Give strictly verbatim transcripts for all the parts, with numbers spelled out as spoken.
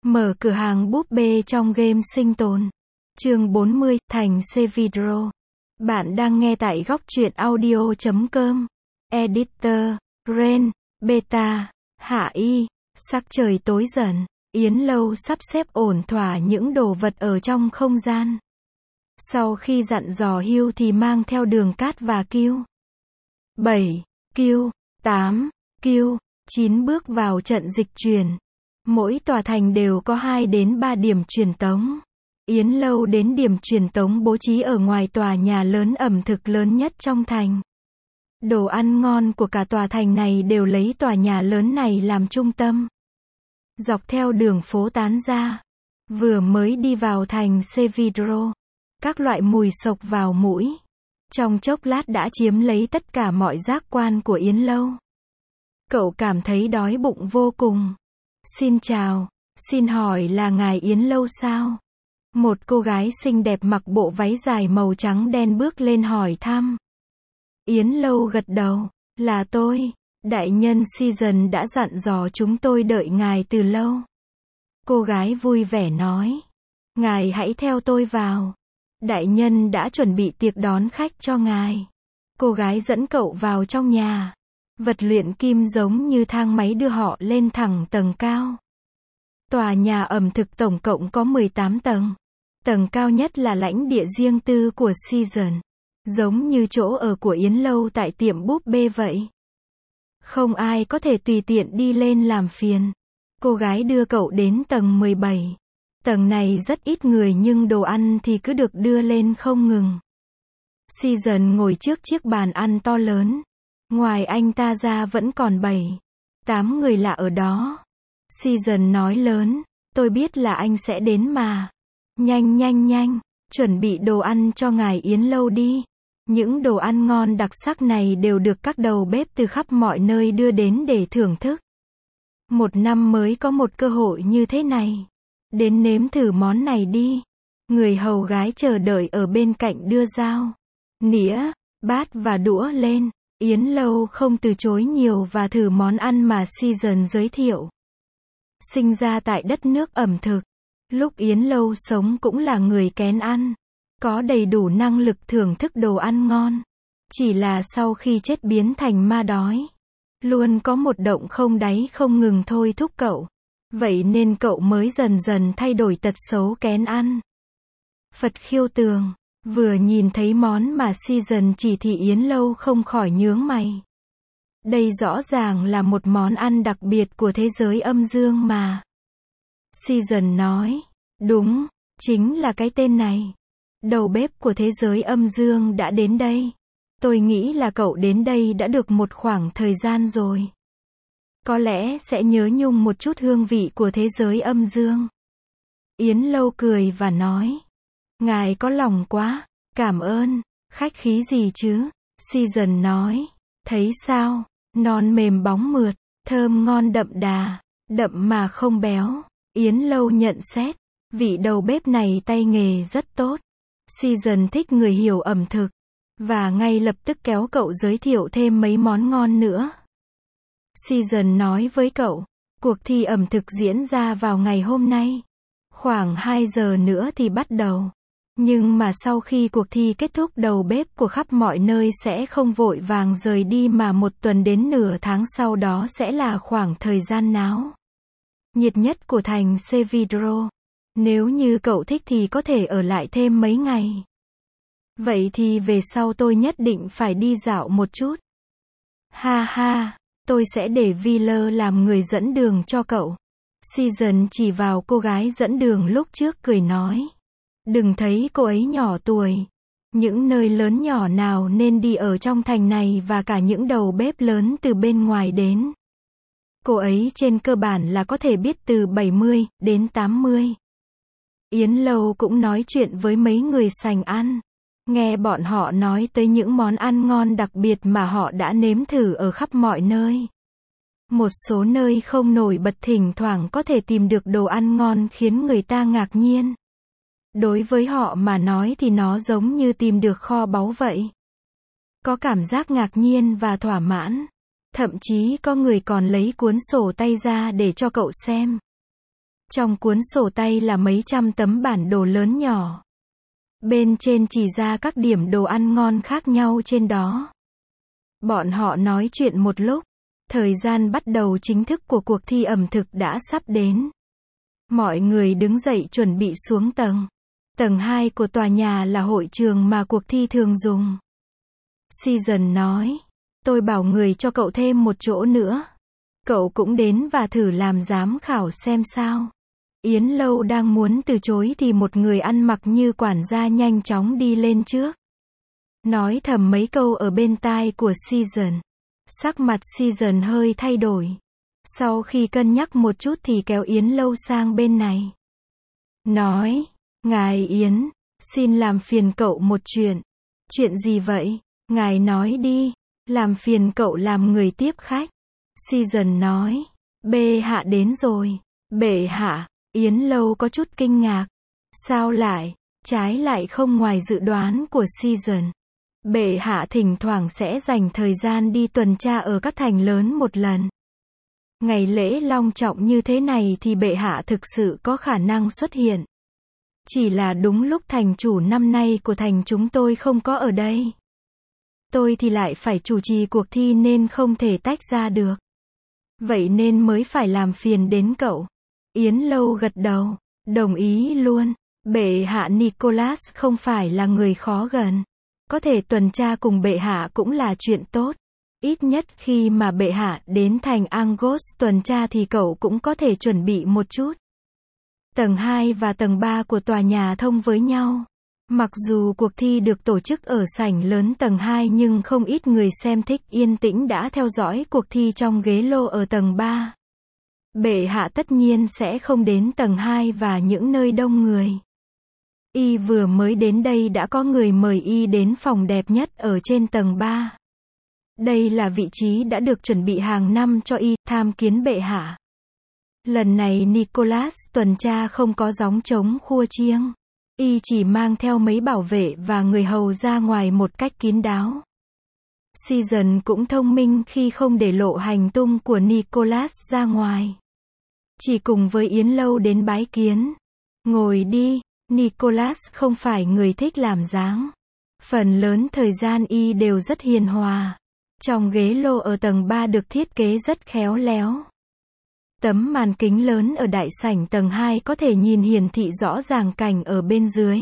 Mở cửa hàng búp bê trong game sinh tồn. Chương bốn mươi, Thành Severo. Bạn đang nghe tại góc truyện audio chấm com. Editor, Ren, Beta, Hạ Y. Sắc trời tối dần. Yến Lâu sắp xếp ổn thỏa những đồ vật ở trong không gian. Sau khi dặn dò Hưu thì mang theo Đường Cát và Kiêu. bảy, Kiêu, tám, Kiêu, chín bước vào trận dịch chuyển. Mỗi tòa thành đều có hai đến ba điểm truyền tống. Yến Lâu đến điểm truyền tống bố trí ở ngoài tòa nhà lớn ẩm thực lớn nhất trong thành. Đồ ăn ngon của cả tòa thành này đều lấy tòa nhà lớn này làm trung tâm. Dọc theo đường phố tán ra. Vừa mới đi vào thành Severo, các loại mùi xộc vào mũi. Trong chốc lát đã chiếm lấy tất cả mọi giác quan của Yến Lâu. Cậu cảm thấy đói bụng vô cùng. Xin chào, xin hỏi là ngài Yến Lâu sao? Một cô gái xinh đẹp mặc bộ váy dài màu trắng đen bước lên hỏi thăm. Yến Lâu gật đầu, là tôi, đại nhân Season đã dặn dò chúng tôi đợi ngài từ lâu. Cô gái vui vẻ nói, ngài hãy theo tôi vào. Đại nhân đã chuẩn bị tiệc đón khách cho ngài. Cô gái dẫn cậu vào trong nhà. Vật luyện kim giống như thang máy đưa họ lên thẳng tầng cao. Tòa nhà ẩm thực tổng cộng có mười tám tầng. Tầng cao nhất là lãnh địa riêng tư của Season. Giống như chỗ ở của Yến Lâu tại tiệm búp bê vậy. Không ai có thể tùy tiện đi lên làm phiền. Cô gái đưa cậu đến tầng mười bảy. Tầng này rất ít người nhưng đồ ăn thì cứ được đưa lên không ngừng. Season ngồi trước chiếc bàn ăn to lớn. Ngoài anh ta ra vẫn còn bảy, tám người lạ ở đó. Season nói lớn, tôi biết là anh sẽ đến mà. Nhanh nhanh nhanh, chuẩn bị đồ ăn cho ngài Yến Lâu đi. Những đồ ăn ngon đặc sắc này đều được các đầu bếp từ khắp mọi nơi đưa đến để thưởng thức. Một năm mới có một cơ hội như thế này. Đến nếm thử món này đi. Người hầu gái chờ đợi ở bên cạnh đưa dao, nĩa, bát và đũa lên. Yến Lâu không từ chối nhiều và thử món ăn mà Season giới thiệu. Sinh ra tại đất nước ẩm thực, lúc Yến Lâu sống cũng là người kén ăn, có đầy đủ năng lực thưởng thức đồ ăn ngon. Chỉ là sau khi chết biến thành ma đói, luôn có một động không đáy không ngừng thôi thúc cậu. Vậy nên cậu mới dần dần thay đổi tật xấu kén ăn. Phật khiêu tường. Vừa nhìn thấy món mà Season chỉ thị Yến Lâu không khỏi nhướng mày. Đây rõ ràng là một món ăn đặc biệt của thế giới âm dương mà. Season nói, đúng, chính là cái tên này. Đầu bếp của thế giới âm dương đã đến đây. Tôi nghĩ là cậu đến đây đã được một khoảng thời gian rồi. Có lẽ sẽ nhớ nhung một chút hương vị của thế giới âm dương. Yến Lâu cười và nói, ngài có lòng quá, cảm ơn, khách khí gì chứ? Season nói, thấy sao, non mềm bóng mượt, thơm ngon đậm đà, đậm mà không béo. Yến Lâu nhận xét, vị đầu bếp này tay nghề rất tốt. Season thích người hiểu ẩm thực, và ngay lập tức kéo cậu giới thiệu thêm mấy món ngon nữa. Season nói với cậu, cuộc thi ẩm thực diễn ra vào ngày hôm nay. Khoảng hai giờ nữa thì bắt đầu. Nhưng mà sau khi cuộc thi kết thúc đầu bếp của khắp mọi nơi sẽ không vội vàng rời đi mà một tuần đến nửa tháng sau đó sẽ là khoảng thời gian náo nhiệt nhất của thành Severo. Nếu như cậu thích thì có thể ở lại thêm mấy ngày. Vậy thì về sau tôi nhất định phải đi dạo một chút. Ha ha, tôi sẽ để Wheeler làm người dẫn đường cho cậu. Season chỉ vào cô gái dẫn đường lúc trước cười nói. Đừng thấy cô ấy nhỏ tuổi. Những nơi lớn nhỏ nào nên đi ở trong thành này và cả những đầu bếp lớn từ bên ngoài đến. Cô ấy trên cơ bản là có thể biết từ bảy mươi đến tám mươi. Yến Lâu cũng nói chuyện với mấy người sành ăn. Nghe bọn họ nói tới những món ăn ngon đặc biệt mà họ đã nếm thử ở khắp mọi nơi. Một số nơi không nổi bật thỉnh thoảng có thể tìm được đồ ăn ngon khiến người ta ngạc nhiên. Đối với họ mà nói thì nó giống như tìm được kho báu vậy. Có cảm giác ngạc nhiên và thỏa mãn. Thậm chí có người còn lấy cuốn sổ tay ra để cho cậu xem. Trong cuốn sổ tay là mấy trăm tấm bản đồ lớn nhỏ. Bên trên chỉ ra các điểm đồ ăn ngon khác nhau trên đó. Bọn họ nói chuyện một lúc. Thời gian bắt đầu chính thức của cuộc thi ẩm thực đã sắp đến. Mọi người đứng dậy chuẩn bị xuống tầng. Tầng hai của tòa nhà là hội trường mà cuộc thi thường dùng. Season nói, tôi bảo người cho cậu thêm một chỗ nữa. Cậu cũng đến và thử làm giám khảo xem sao. Yến Lâu đang muốn từ chối thì một người ăn mặc như quản gia nhanh chóng đi lên trước. Nói thầm mấy câu ở bên tai của Season. Sắc mặt Season hơi thay đổi. Sau khi cân nhắc một chút thì kéo Yến Lâu sang bên này. Nói, ngài Yến, xin làm phiền cậu một chuyện. Chuyện gì vậy? Ngài nói đi. Làm phiền cậu làm người tiếp khách. Season nói, bệ hạ đến rồi. Bệ hạ, Yến Lâu có chút kinh ngạc. Sao lại? Trái lại không ngoài dự đoán của Season. Bệ hạ thỉnh thoảng sẽ dành thời gian đi tuần tra ở các thành lớn một lần. Ngày lễ long trọng như thế này thì bệ hạ thực sự có khả năng xuất hiện. Chỉ là đúng lúc thành chủ năm nay của thành chúng tôi không có ở đây. Tôi thì lại phải chủ trì cuộc thi nên không thể tách ra được. Vậy nên mới phải làm phiền đến cậu. Yến Lâu gật đầu, đồng ý luôn. Bệ hạ Nicholas không phải là người khó gần. Có thể tuần tra cùng bệ hạ cũng là chuyện tốt. Ít nhất khi mà bệ hạ đến thành Angos tuần tra thì cậu cũng có thể chuẩn bị một chút. Tầng hai và tầng ba của tòa nhà thông với nhau. Mặc dù cuộc thi được tổ chức ở sảnh lớn tầng hai nhưng không ít người xem thích yên tĩnh đã theo dõi cuộc thi trong ghế lô ở tầng ba. Bệ hạ tất nhiên sẽ không đến tầng hai và những nơi đông người. Y vừa mới đến đây đã có người mời Y đến phòng đẹp nhất ở trên tầng ba. Đây là vị trí đã được chuẩn bị hàng năm cho Y tham kiến bệ hạ. Lần này Nicholas tuần tra không có gióng trống khua chiêng. Y chỉ mang theo mấy bảo vệ và người hầu ra ngoài một cách kín đáo. Season cũng thông minh khi không để lộ hành tung của Nicholas ra ngoài. Chỉ cùng với Yến Lâu đến bái kiến. Ngồi đi, Nicholas không phải người thích làm dáng. Phần lớn thời gian Y đều rất hiền hòa. Trong ghế lô ở tầng ba được thiết kế rất khéo léo. Tấm màn kính lớn ở đại sảnh tầng hai có thể nhìn hiển thị rõ ràng cảnh ở bên dưới.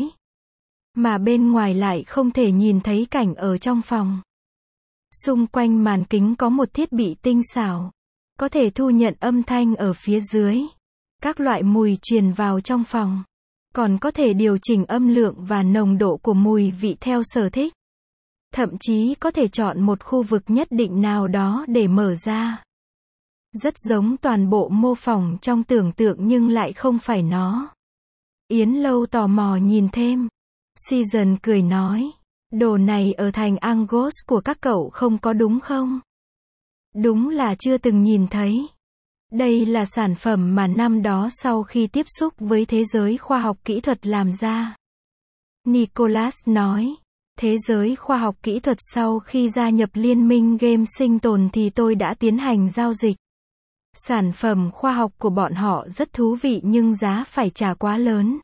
Mà bên ngoài lại không thể nhìn thấy cảnh ở trong phòng. Xung quanh màn kính có một thiết bị tinh xảo. Có thể thu nhận âm thanh ở phía dưới. Các loại mùi truyền vào trong phòng. Còn có thể điều chỉnh âm lượng và nồng độ của mùi vị theo sở thích. Thậm chí có thể chọn một khu vực nhất định nào đó để mở ra. Rất giống toàn bộ mô phỏng trong tưởng tượng nhưng lại không phải nó. Yến Lâu tò mò nhìn thêm. Season cười nói. Đồ này ở thành Angos của các cậu không có đúng không? Đúng là chưa từng nhìn thấy. Đây là sản phẩm mà năm đó sau khi tiếp xúc với thế giới khoa học kỹ thuật làm ra. Nicholas nói. Thế giới khoa học kỹ thuật sau khi gia nhập liên minh game sinh tồn thì tôi đã tiến hành giao dịch. Sản phẩm khoa học của bọn họ rất thú vị nhưng giá phải trả quá lớn.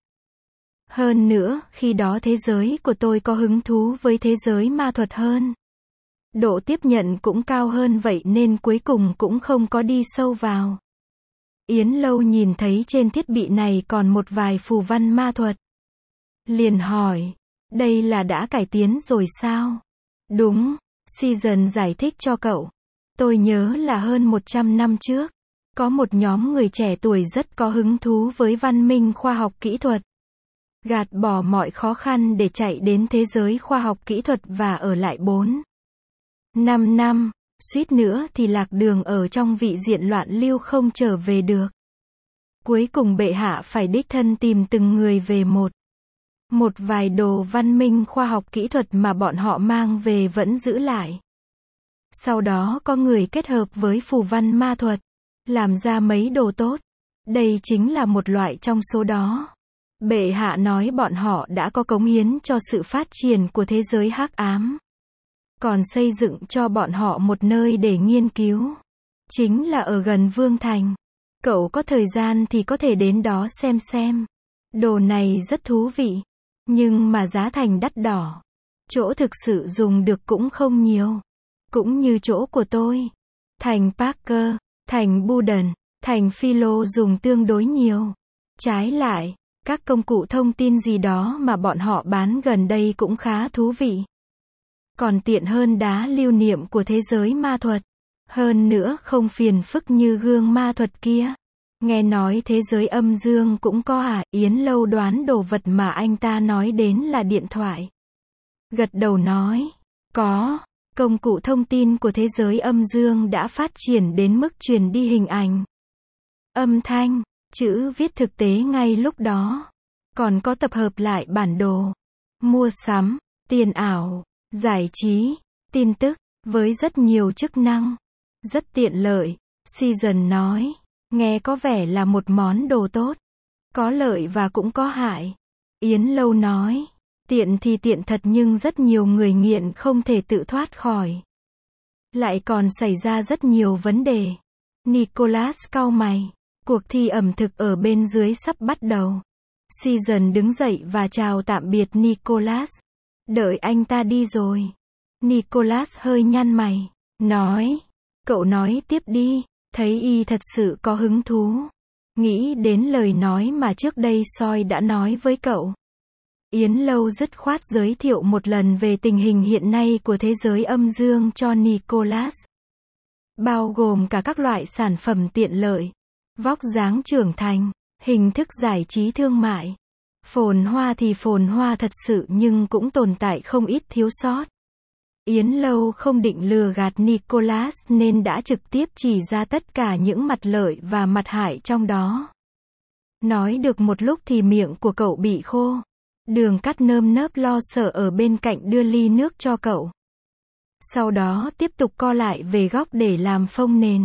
Hơn nữa, khi đó thế giới của tôi có hứng thú với thế giới ma thuật hơn. Độ tiếp nhận cũng cao hơn vậy nên cuối cùng cũng không có đi sâu vào. Yến Lâu nhìn thấy trên thiết bị này còn một vài phù văn ma thuật. Liền hỏi, đây là đã cải tiến rồi sao? Đúng, Season giải thích cho cậu. Tôi nhớ là hơn một trăm năm trước. Có một nhóm người trẻ tuổi rất có hứng thú với văn minh khoa học kỹ thuật. Gạt bỏ mọi khó khăn để chạy đến thế giới khoa học kỹ thuật và ở lại bốn năm năm, suýt nữa thì lạc đường ở trong vị diện loạn lưu không trở về được. Cuối cùng bệ hạ phải đích thân tìm từng người về một. Một vài đồ văn minh khoa học kỹ thuật mà bọn họ mang về vẫn giữ lại. Sau đó có người kết hợp với phù văn ma thuật. Làm ra mấy đồ tốt. Đây chính là một loại trong số đó. Bệ hạ nói bọn họ đã có cống hiến cho sự phát triển của thế giới hắc ám. Còn xây dựng cho bọn họ một nơi để nghiên cứu. Chính là ở gần Vương Thành. Cậu có thời gian thì có thể đến đó xem xem. Đồ này rất thú vị. Nhưng mà giá thành đắt đỏ. Chỗ thực sự dùng được cũng không nhiều. Cũng như chỗ của tôi. Thành Parker, thành Buden, thành Philo dùng tương đối nhiều. Trái lại, các công cụ thông tin gì đó mà bọn họ bán gần đây cũng khá thú vị. Còn tiện hơn đá lưu niệm của thế giới ma thuật. Hơn nữa không phiền phức như gương ma thuật kia. Nghe nói thế giới âm dương cũng có à? Yến Lâu đoán đồ vật mà anh ta nói đến là điện thoại. Gật đầu nói, có, công cụ thông tin của thế giới âm dương đã phát triển đến mức truyền đi hình ảnh, âm thanh, chữ viết thực tế ngay lúc đó. Còn có tập hợp lại bản đồ, mua sắm, tiền ảo, giải trí, tin tức, với rất nhiều chức năng. Rất tiện lợi, Season nói. Nghe có vẻ là một món đồ tốt. Có lợi và cũng có hại. Yến Lâu nói. Tiện thì tiện thật nhưng rất nhiều người nghiện không thể tự thoát khỏi. Lại còn xảy ra rất nhiều vấn đề. Nicholas cau mày. Cuộc thi ẩm thực ở bên dưới sắp bắt đầu. Season đứng dậy và chào tạm biệt Nicholas. Đợi anh ta đi rồi. Nicholas hơi nhăn mày. Nói. Cậu nói tiếp đi. Thấy y thật sự có hứng thú. Nghĩ đến lời nói mà trước đây Soi đã nói với cậu. Yến Lâu dứt khoát giới thiệu một lần về tình hình hiện nay của thế giới âm dương cho Nicholas. Bao gồm cả các loại sản phẩm tiện lợi, vóc dáng trưởng thành, hình thức giải trí thương mại. Phồn hoa thì phồn hoa thật sự nhưng cũng tồn tại không ít thiếu sót. Yến Lâu không định lừa gạt Nicholas nên đã trực tiếp chỉ ra tất cả những mặt lợi và mặt hại trong đó. Nói được một lúc thì miệng của cậu bị khô. Đường Cắt nơm nớp lo sợ ở bên cạnh đưa ly nước cho cậu. Sau đó tiếp tục co lại về góc để làm phông nền.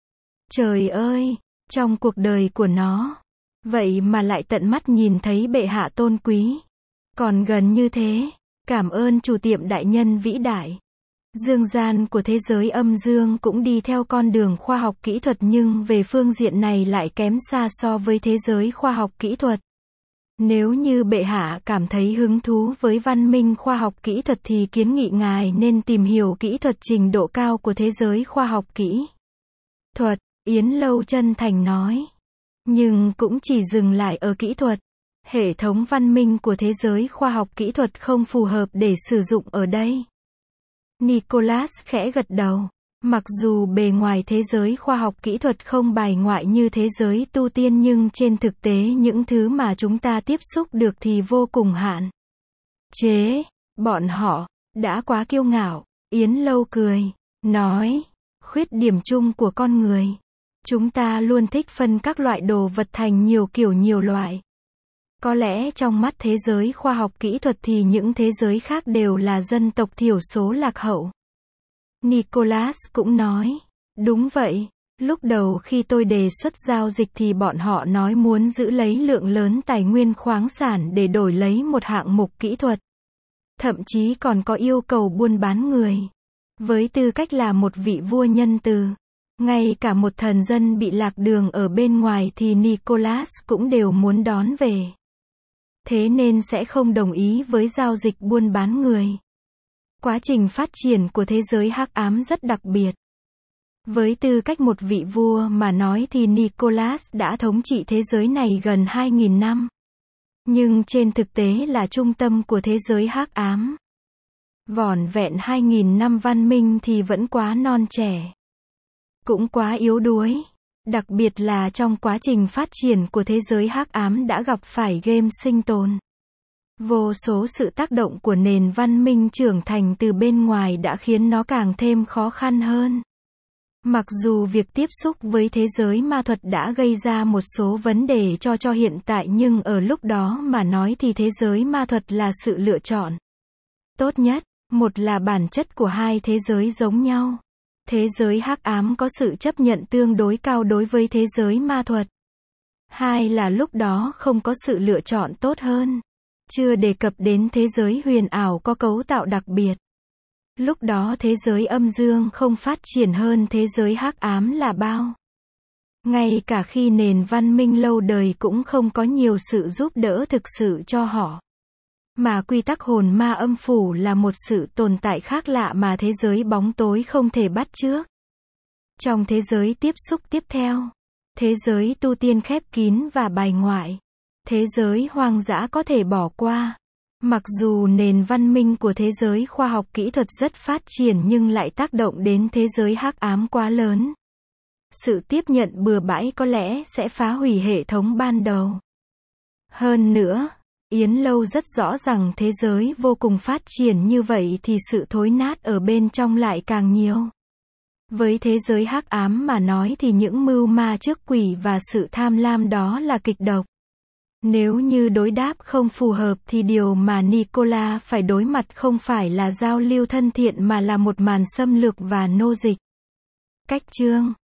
Trời ơi, trong cuộc đời của nó, vậy mà lại tận mắt nhìn thấy bệ hạ tôn quý. Còn gần như thế, cảm ơn chủ tiệm đại nhân vĩ đại. Dương gian của thế giới âm dương cũng đi theo con đường khoa học kỹ thuật nhưng về phương diện này lại kém xa so với thế giới khoa học kỹ thuật. Nếu như bệ hạ cảm thấy hứng thú với văn minh khoa học kỹ thuật thì kiến nghị ngài nên tìm hiểu kỹ thuật trình độ cao của thế giới khoa học kỹ thuật, Yến Lâu chân thành nói. Nhưng cũng chỉ dừng lại ở kỹ thuật. Hệ thống văn minh của thế giới khoa học kỹ thuật không phù hợp để sử dụng ở đây. Nicholas khẽ gật đầu. Mặc dù bề ngoài thế giới khoa học kỹ thuật không bài ngoại như thế giới tu tiên nhưng trên thực tế những thứ mà chúng ta tiếp xúc được thì vô cùng hạn chế. Bọn họ đã quá kiêu ngạo. Yến Lâu cười, nói, khuyết điểm chung của con người. Chúng ta luôn thích phân các loại đồ vật thành nhiều kiểu nhiều loại. Có lẽ trong mắt thế giới khoa học kỹ thuật thì những thế giới khác đều là dân tộc thiểu số lạc hậu. Nicholas cũng nói, đúng vậy, lúc đầu khi tôi đề xuất giao dịch thì bọn họ nói muốn giữ lấy lượng lớn tài nguyên khoáng sản để đổi lấy một hạng mục kỹ thuật. Thậm chí còn có yêu cầu buôn bán người. Với tư cách là một vị vua nhân từ, ngay cả một thần dân bị lạc đường ở bên ngoài thì Nicholas cũng đều muốn đón về. Thế nên sẽ không đồng ý với giao dịch buôn bán người. Quá trình phát triển của thế giới hắc ám rất đặc biệt. Với tư cách một vị vua mà nói thì Nicholas đã thống trị thế giới này gần hai nghìn năm. Nhưng trên thực tế là trung tâm của thế giới hắc ám. Vỏn vẹn hai nghìn năm văn minh thì vẫn quá non trẻ. Cũng quá yếu đuối. Đặc biệt là trong quá trình phát triển của thế giới hắc ám đã gặp phải game sinh tồn. Vô số sự tác động của nền văn minh trưởng thành từ bên ngoài đã khiến nó càng thêm khó khăn hơn. Mặc dù việc tiếp xúc với thế giới ma thuật đã gây ra một số vấn đề cho cho hiện tại nhưng ở lúc đó mà nói thì thế giới ma thuật là sự lựa chọn tốt nhất. Một là bản chất của hai thế giới giống nhau. Thế giới hắc ám có sự chấp nhận tương đối cao đối với thế giới ma thuật. Hai là lúc đó không có sự lựa chọn tốt hơn. Chưa đề cập đến thế giới huyền ảo có cấu tạo đặc biệt. Lúc đó thế giới âm dương không phát triển hơn thế giới hắc ám là bao. Ngay cả khi nền văn minh lâu đời cũng không có nhiều sự giúp đỡ thực sự cho họ. Mà quy tắc hồn ma âm phủ là một sự tồn tại khác lạ mà thế giới bóng tối không thể bắt chước. Trong thế giới tiếp xúc tiếp theo, thế giới tu tiên khép kín và bài ngoại, thế giới hoang dã có thể bỏ qua. Mặc dù nền văn minh của thế giới khoa học kỹ thuật rất phát triển nhưng lại tác động đến thế giới hắc ám quá lớn. Sự tiếp nhận bừa bãi có lẽ sẽ phá hủy hệ thống ban đầu. Hơn nữa, Yến Lâu rất rõ rằng thế giới vô cùng phát triển như vậy thì sự thối nát ở bên trong lại càng nhiều. Với thế giới hắc ám mà nói thì những mưu ma trước quỷ và sự tham lam đó là kịch độc. Nếu như đối đáp không phù hợp thì điều mà Nicola phải đối mặt không phải là giao lưu thân thiện mà là một màn xâm lược và nô dịch. Cách chương